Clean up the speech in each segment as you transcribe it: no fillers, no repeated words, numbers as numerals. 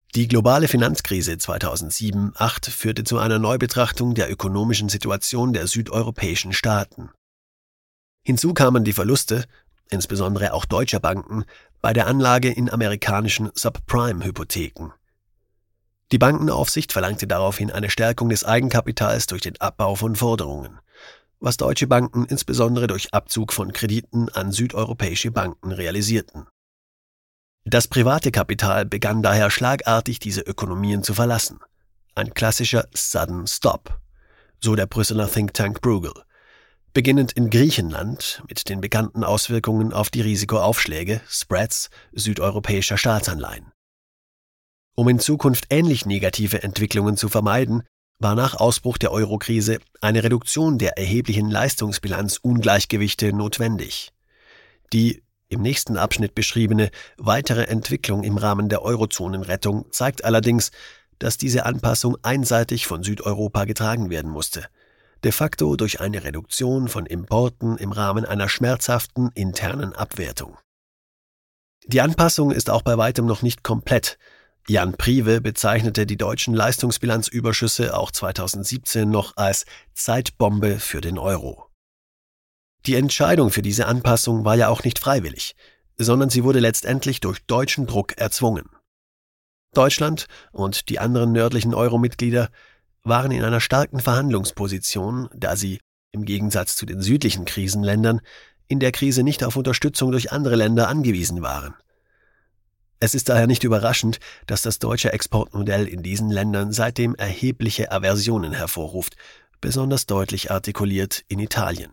Die globale Finanzkrise 2007/08 führte zu einer Neubetrachtung der ökonomischen Situation der südeuropäischen Staaten. Hinzu kamen die Verluste, insbesondere auch deutscher Banken, bei der Anlage in amerikanischen Subprime-Hypotheken. Die Bankenaufsicht verlangte daraufhin eine Stärkung des Eigenkapitals durch den Abbau von Forderungen, was deutsche Banken insbesondere durch Abzug von Krediten an südeuropäische Banken realisierten. Das private Kapital begann daher schlagartig diese Ökonomien zu verlassen. Ein klassischer Sudden Stop, so der Brüsseler Thinktank Bruegel. Beginnend in Griechenland mit den bekannten Auswirkungen auf die Risikoaufschläge, Spreads, südeuropäischer Staatsanleihen. Um in Zukunft ähnlich negative Entwicklungen zu vermeiden, war nach Ausbruch der Eurokrise eine Reduktion der erheblichen Leistungsbilanzungleichgewichte notwendig. Die im nächsten Abschnitt beschriebene weitere Entwicklung im Rahmen der Eurozonenrettung zeigt allerdings, dass diese Anpassung einseitig von Südeuropa getragen werden musste, de facto durch eine Reduktion von Importen im Rahmen einer schmerzhaften internen Abwertung. Die Anpassung ist auch bei weitem noch nicht komplett. Jan Prive bezeichnete die deutschen Leistungsbilanzüberschüsse auch 2017 noch als Zeitbombe für den Euro. Die Entscheidung für diese Anpassung war ja auch nicht freiwillig, sondern sie wurde letztendlich durch deutschen Druck erzwungen. Deutschland und die anderen nördlichen Euro-Mitglieder waren in einer starken Verhandlungsposition, da sie, im Gegensatz zu den südlichen Krisenländern, in der Krise nicht auf Unterstützung durch andere Länder angewiesen waren. Es ist daher nicht überraschend, dass das deutsche Exportmodell in diesen Ländern seitdem erhebliche Aversionen hervorruft, besonders deutlich artikuliert in Italien.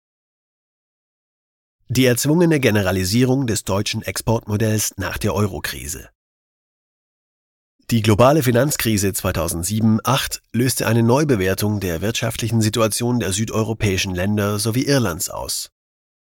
Die erzwungene Generalisierung des deutschen Exportmodells nach der Eurokrise. Die globale Finanzkrise 2007/08 löste eine Neubewertung der wirtschaftlichen Situation der südeuropäischen Länder sowie Irlands aus.